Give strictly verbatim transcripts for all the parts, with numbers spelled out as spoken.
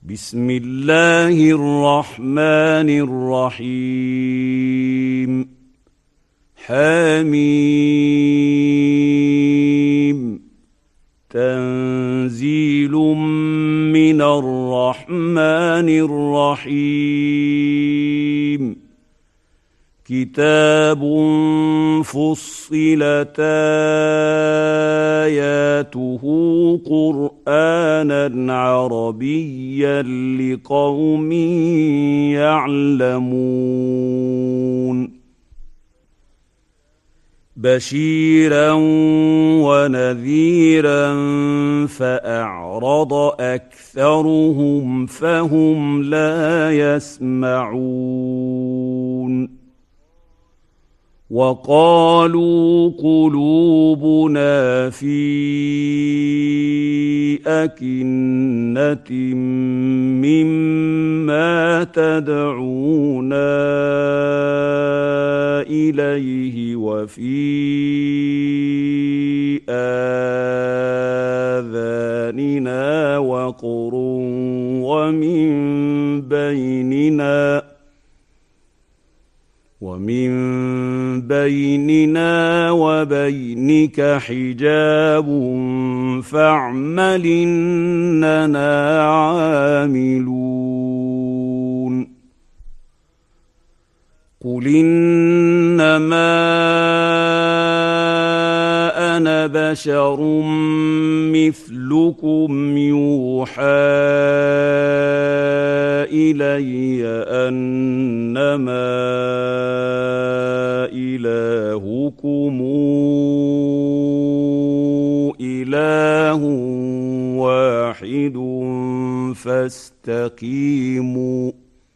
بسم الله الرحمن الرحيم. حميم. تنزيل من الرحمن الرحيم. كتاب فصلت آياته قرآنا عربيا لقوم يعلمون. بشيرا ونذيرا فأعرض أكثرهم فهم لا يسمعون. وقالوا قلوبنا في أكنة مما تدعونا إليه وفي آذاننا وقر ومن بيننا ومن بيننا وبينك حجاب فاعمل إننا عاملون. قل إنما أنا بشر مثلكم يوحى إلي أنما إلهكم إله واحد فاستقيموا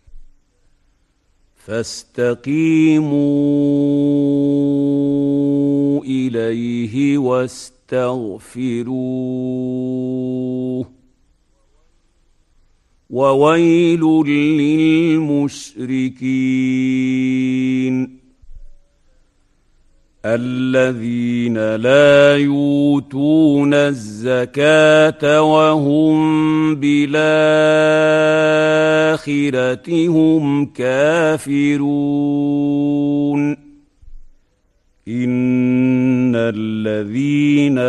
فاستقيموا إليه واستغفروه. وويل للمشركين الذين لا يؤتون الزكاة وهم بالآخرة هم كافرون. إن الذين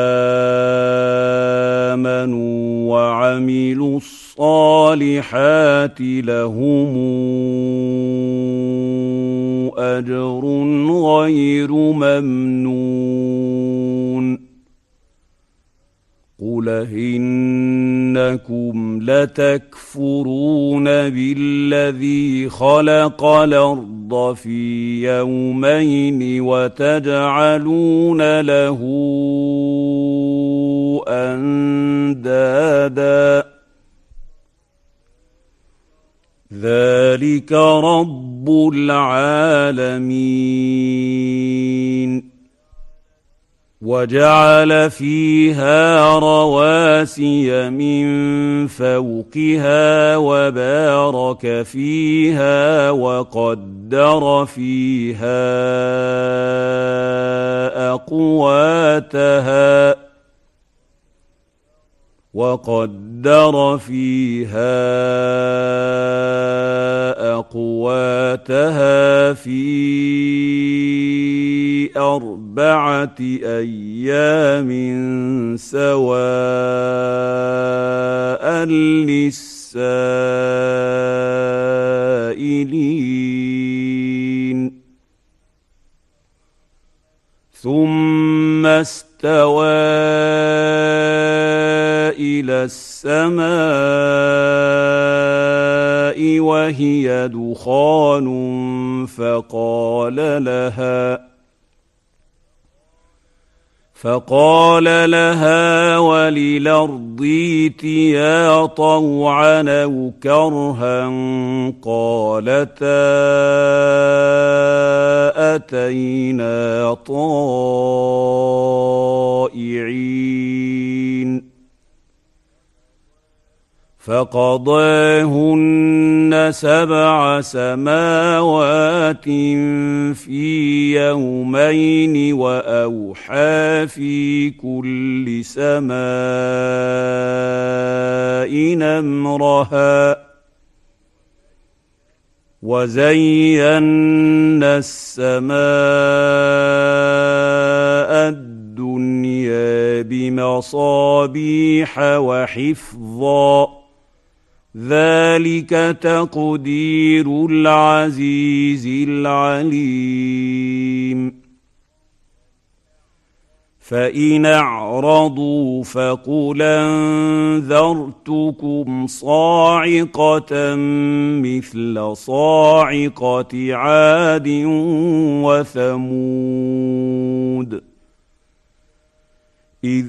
آمنوا وعملوا الصالحات لهم أجر غير ممنون. قل إنكم لتكفرون بالذي خلق الأرض في يومين وتجعلون له أندادا ذلك رب العالمين. وجعل فيها رواسي من فوقها وبارك فيها وقدر فيها أقواتها وقدر فيها أقواتها في أربعة أيام سواء للسائلين. ثم استوى إلى السماء وهي دخان فقال لها فقال لها وللأرض ائتيا طوعا أو كرها قالتا أتينا طائعين. فقضاهن سبع سماوات في يومين وأوحى في كل سماء أمرها وزينا السماء الدنيا بمصابيح وحفظا ذلك تقدير العزيز العليم فإن أعرضوا فقل أنذرتكم صاعقة مثل صاعقة عاد وثمود إذ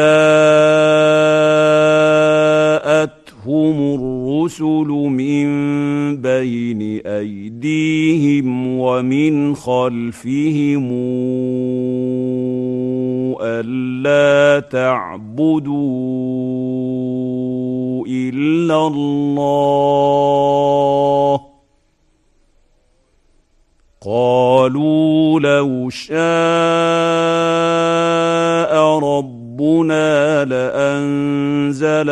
جاءتهم الرسل من بين أيديهم ومن خلفهم ألا تعبدوا إلا الله قالوا لو شاء ربنا لأنزل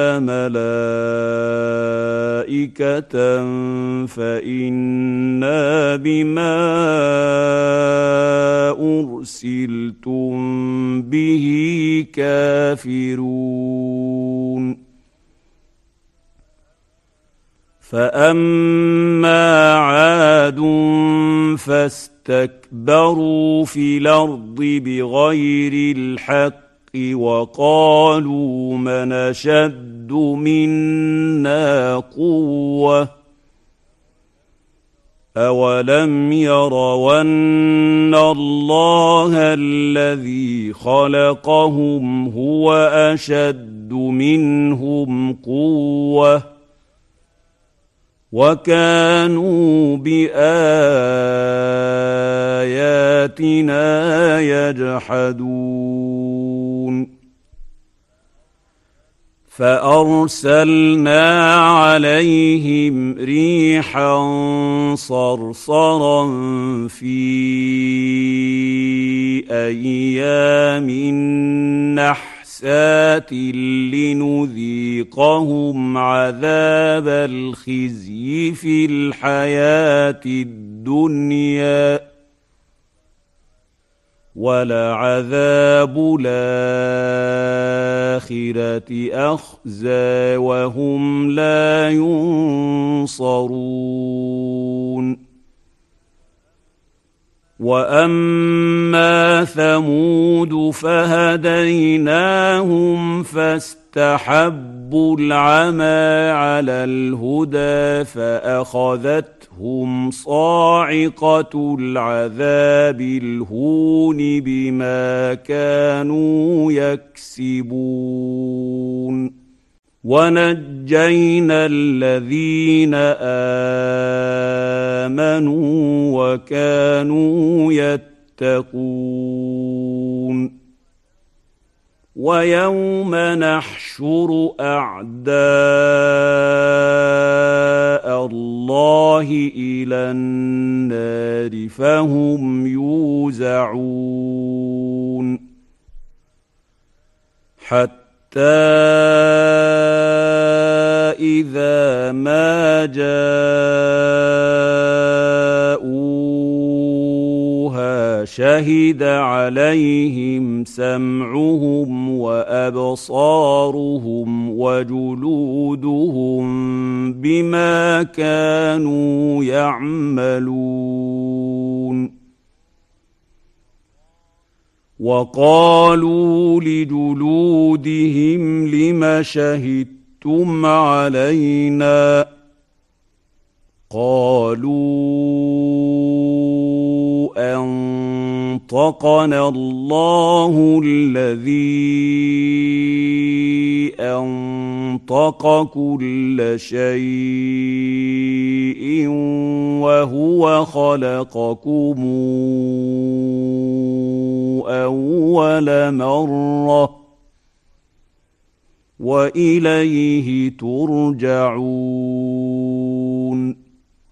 ملائكة فإنا بما أرسلتم به كافرون فأما عاد فاستكبروا في الأرض بغير الحق وقالوا من أشد منا قوة أولم يروا أن الله الذي خلقهم هو أشد منهم قوة وكانوا بآياتنا يجحدون فأرسلنا عليهم ريحا صرصرا في أيام نحسات لنذيقهم عذاب الخزي في الحياة الدنيا ولعذاب الآخرة أخزى وهم لا ينصرون وأما ثمود فهديناهم فاستحبوا العمى على الهدى فأخذتهم صاعقة العذاب الهون بما كانوا يكسبون ونجينا الذين آمنوا وكانوا يتقون ويوم نحشر أعداء الله إلى النار فهم يوزعون حتى حتى إذا ما جاءوها شهد عليهم سمعهم وأبصارهم وجلودهم بما كانوا يعملون وقالوا لجلودهم لم شهدتم علينا قالوا أنطقنا الله الذي أنطق كل شيء وهو خلقكم أول مرة وإليه ترجعون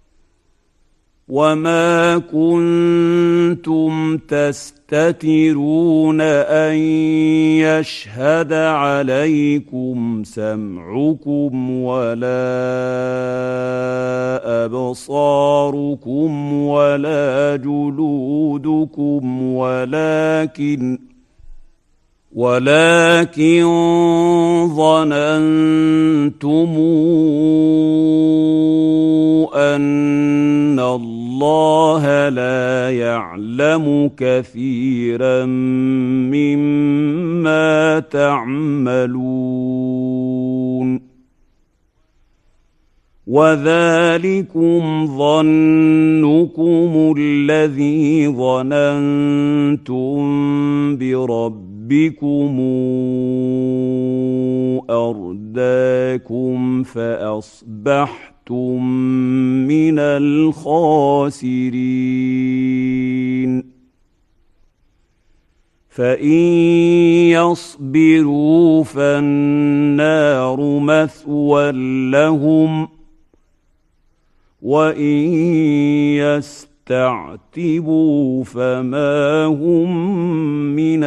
وما كنتم تستترون أن يشهد عليكم سمعكم ولا أبصاركم ولا جلودكم ولكن ولكن ظننتم أن الله لا يعلم كثيرا مما تعملون وذلكم ظنكم الذي ظننتم بربكم أرداكم فأصبحتم من الخاسرين فإن يصبروا فالنار مثوى لهم وإن يستعتبوا فما هم من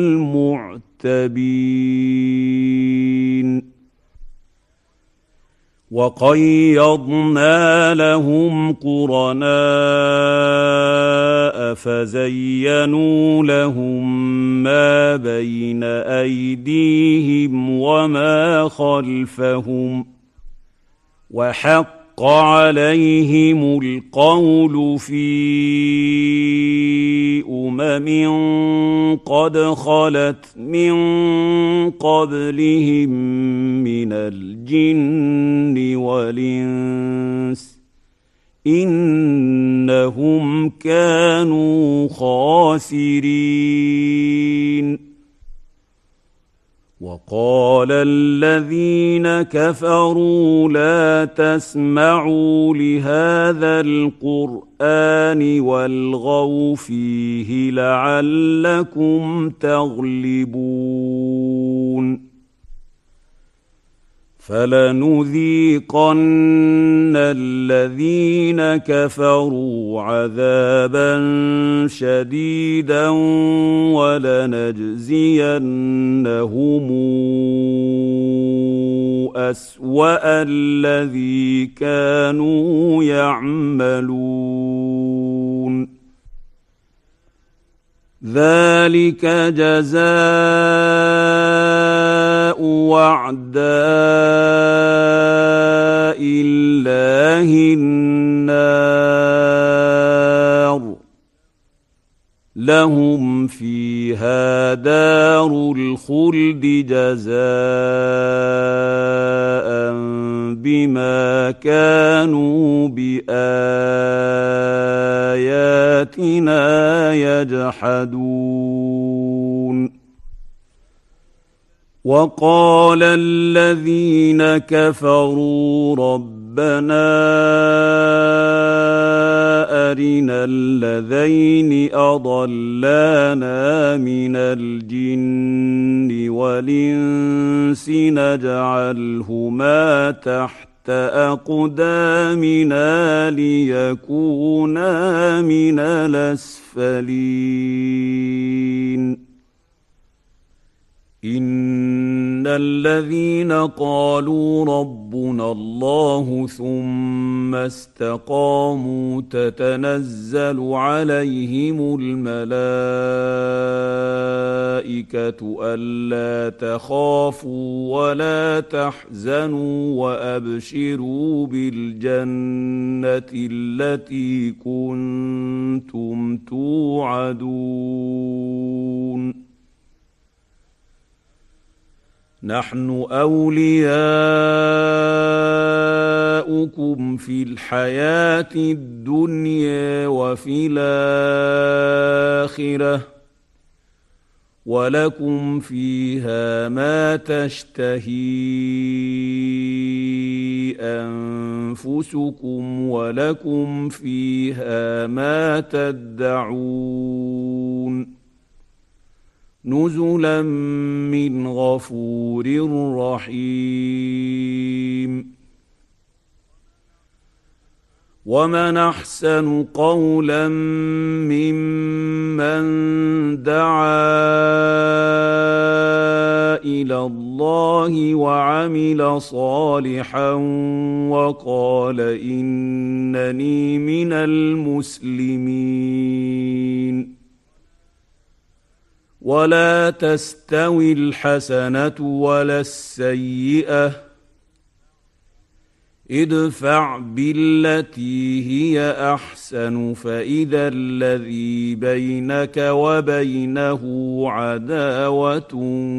المعتبين وقيضنا لهم قرناء فزينوا لهم ما بين أيديهم وما خلفهم وحق عليهم القول في أمم قد خلت من قبلهم من الجن والإنس إنهم كانوا خاسرين وقال الذين كفروا لا تسمعوا لهذا القرآن والغوا فيه لعلكم تغلبون فلنذيقن الذين كفروا عذابا شديدا ولنجزينهم أسوأ الذي كانوا يعملون ذلك جزاء أعداء الله النار لهم فيها دار الخلد جزاء بما كانوا بآياتنا يجحدون وقال الذين كفروا ربنا أرنا الذين أضلانا من الجن والإنس نجعلهما تحت أقدامنا ليكونا من الأسفلين إن الذين قالوا ربنا الله ثم استقاموا تتنزل عليهم الملائكة ألا تخافوا ولا تحزنوا وأبشروا بالجنة التي كنتم توعدون نحن أولياؤكم في الحياة الدنيا وفي الآخرة ولكم فيها ما تشتهي أنفسكم ولكم فيها ما تدعون نزلا من غفور رحيم. ومن أحسن قولا ممن دعا إلى الله وعمل صالحا وقال إنني من المسلمين. ولا تستوي الحسنة ولا السيئة، ادفع بالتي هي أحسن فإذا الذي بينك وبينه عداوة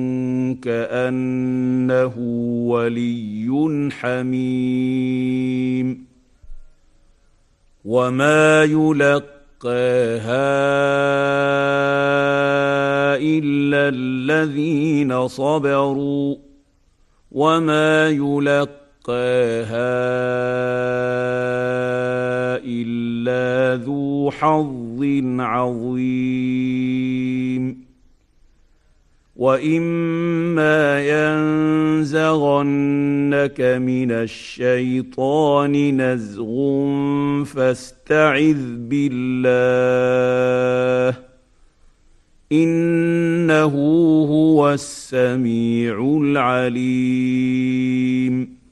كأنه ولي حميم. وما يلقاها إلا الذين صبروا وما يلقاها إلا ذو حظ عظيم. وإما ينزغنك من الشيطان نزغ فاستعذ بالله إنه هو السميع العليم.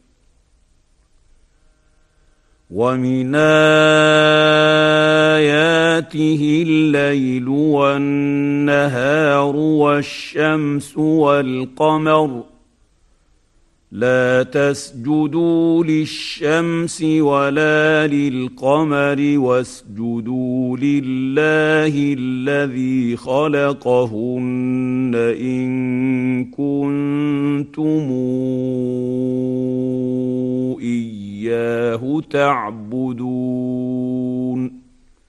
ومن آياته الليل والنهار والشمس والقمر لا تسجدوا للشمس ولا للقمر واسجدوا لله الذي خلقهن إن كنتم إياه تعبدون.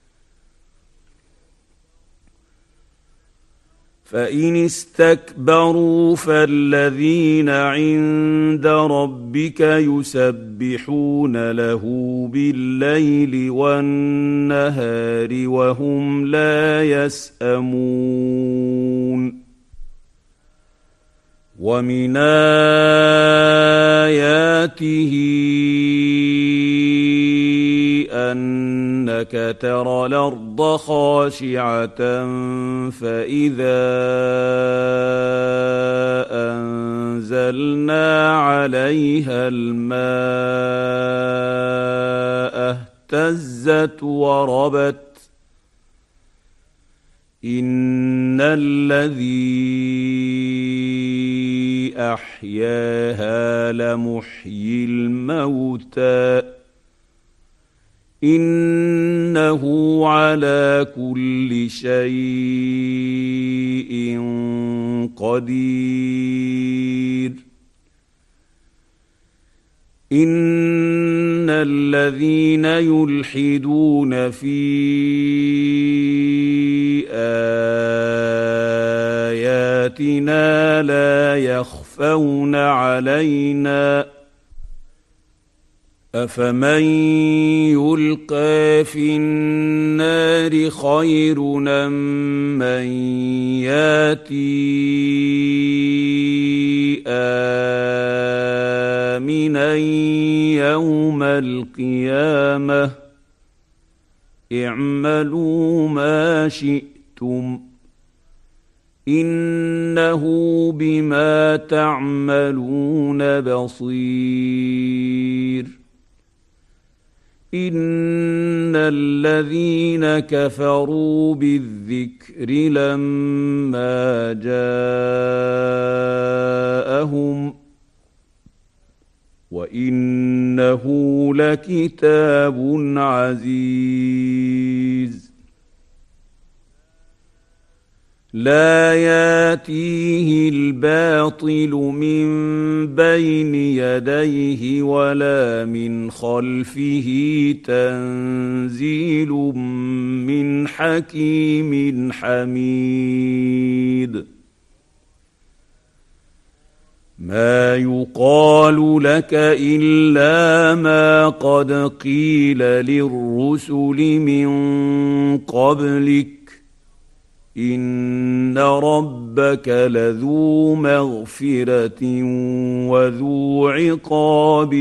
فإن استكبروا فالذين عند ربك يسبحون له بالليل والنهار وهم لا يسأمون. ومن آياته أنك ترى الأرض خاشعة فإذا أنزلنا عليها الماء اهتزت وربت إن الذي أحياها لمحيي الموتى إنه على كل شيء قدير. إن الذين يلحدون في آياتنا لا يخفون علينا أفمن يلقى في النار خير أم من ياتي آمنا يوم القيامة اعملوا ما شئتم إنه بما تعملون بصير. إن الذين كفروا بالذكر لما جاءهم وإنه لكتاب عزيز لا ياتيه الباطل من بين يديه ولا من خلفه تنزيل من حكيم حميد. ما يقال لك إلا ما قد قيل للرسل من قبلك إن ربك لذو مغفرة وذو عقاب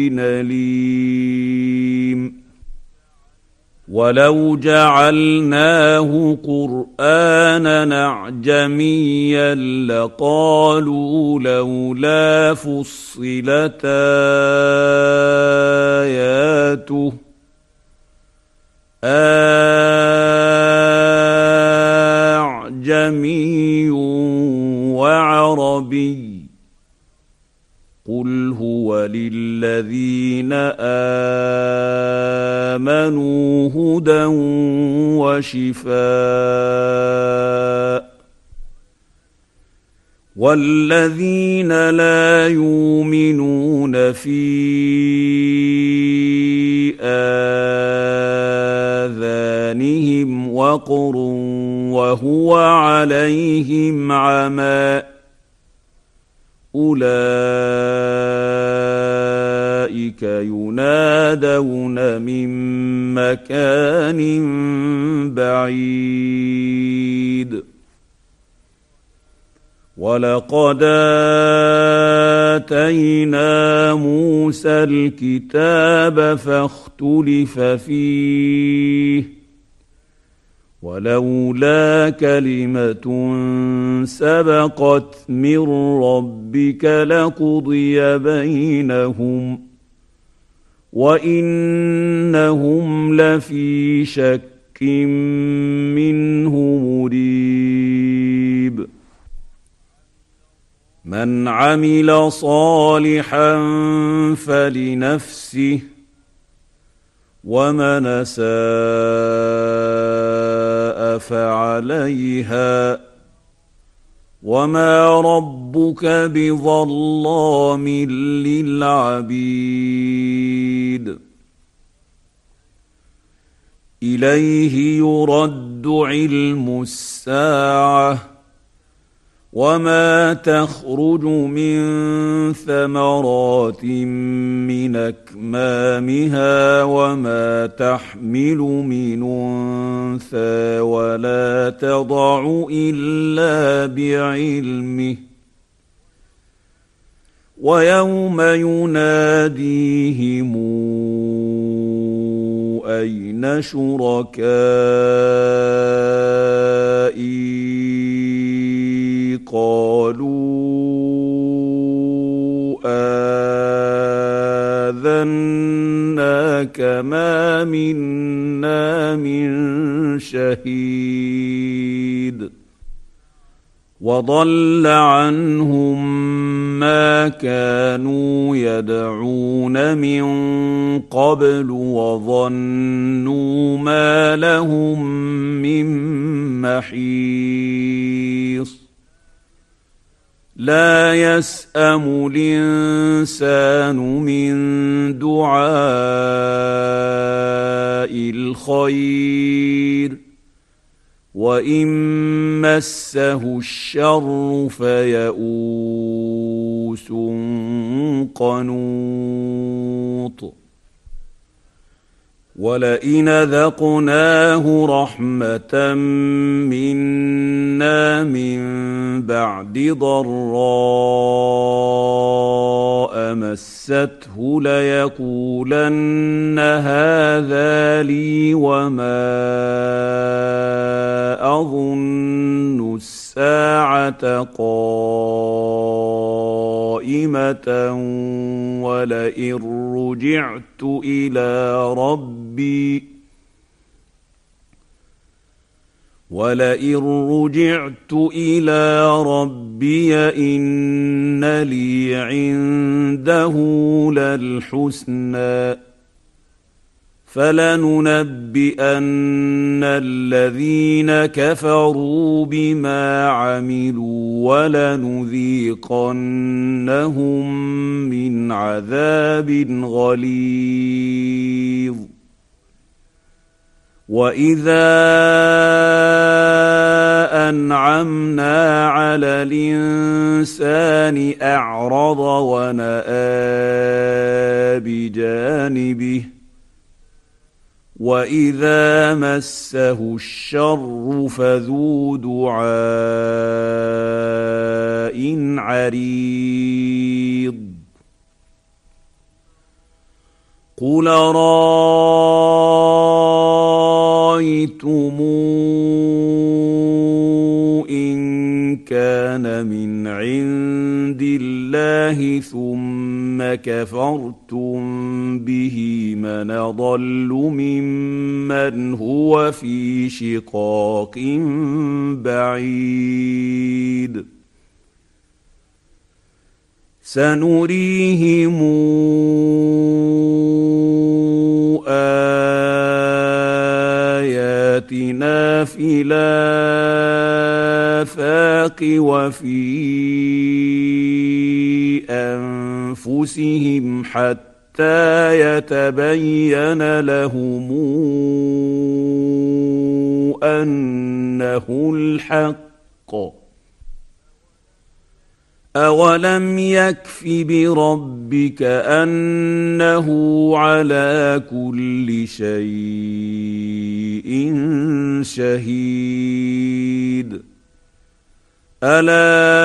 أليم ولو جعلناه قرآنا أعجميا لقالوا لولا فصلت آياته أعجمي وعربي قل هو للذين آمنوا هدى وشفاء والذين لا يؤمنون في آذانهم وقر وهو عليهم عمى أولئك ينادون من مكان بعيد ولقد آتينا موسى الكتاب فاختلف فيه ولولا كلمة سبقت من ربك لقضي بينهم وإنهم لفي شك منه مريب من عمل صالحا فلنفسه ومن أساء فعليها وما ربك بظلام للعبيد إليه يرد علم الساعة وما تخرج من ثمرات من أكمامها وما تحمل من أنثى ولا تضع إلا بعلمه ويوم يناديهم أين شركائي قالوا آذناك ما منا من شهيد وضل عنهم ما كانوا يدعون من قبل وظنوا ما لهم من محيص لا يسأم الإنسان من دعاء الخير وإن مسه الشر فيئوس قنوط ولئن ذقناه رحمة منا من بعد ضراء مسته ليقولن هذا لي وما أظن الساعة قائمة ولئن رجعت إلى ربي ولئن رجعت إلى ربي إن لي عنده للحسنى فلننبئن الذين كفروا بما عملوا ولنذيقنهم من عذاب غليظ وإذا أنعمنا على الإنسان أعرض ونأى بجانبه وإذا مسه الشر فذو دعاء عريض قل رأيتم إن كان من عند الله ثم كفرتم به من أضل ممن هو في شقاق بعيد سنريهم آياتنا في الآفاق وفي أنفسهم حتى يتبين لهم أنه الحق أولم يكف بربك أنه على كل شيء شهيد ألا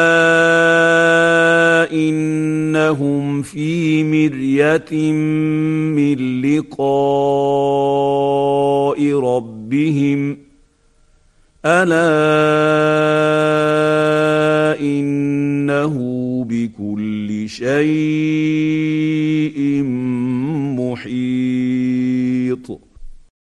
إنهم في مرية من لقاء ربهم ألا إنه بكل شيء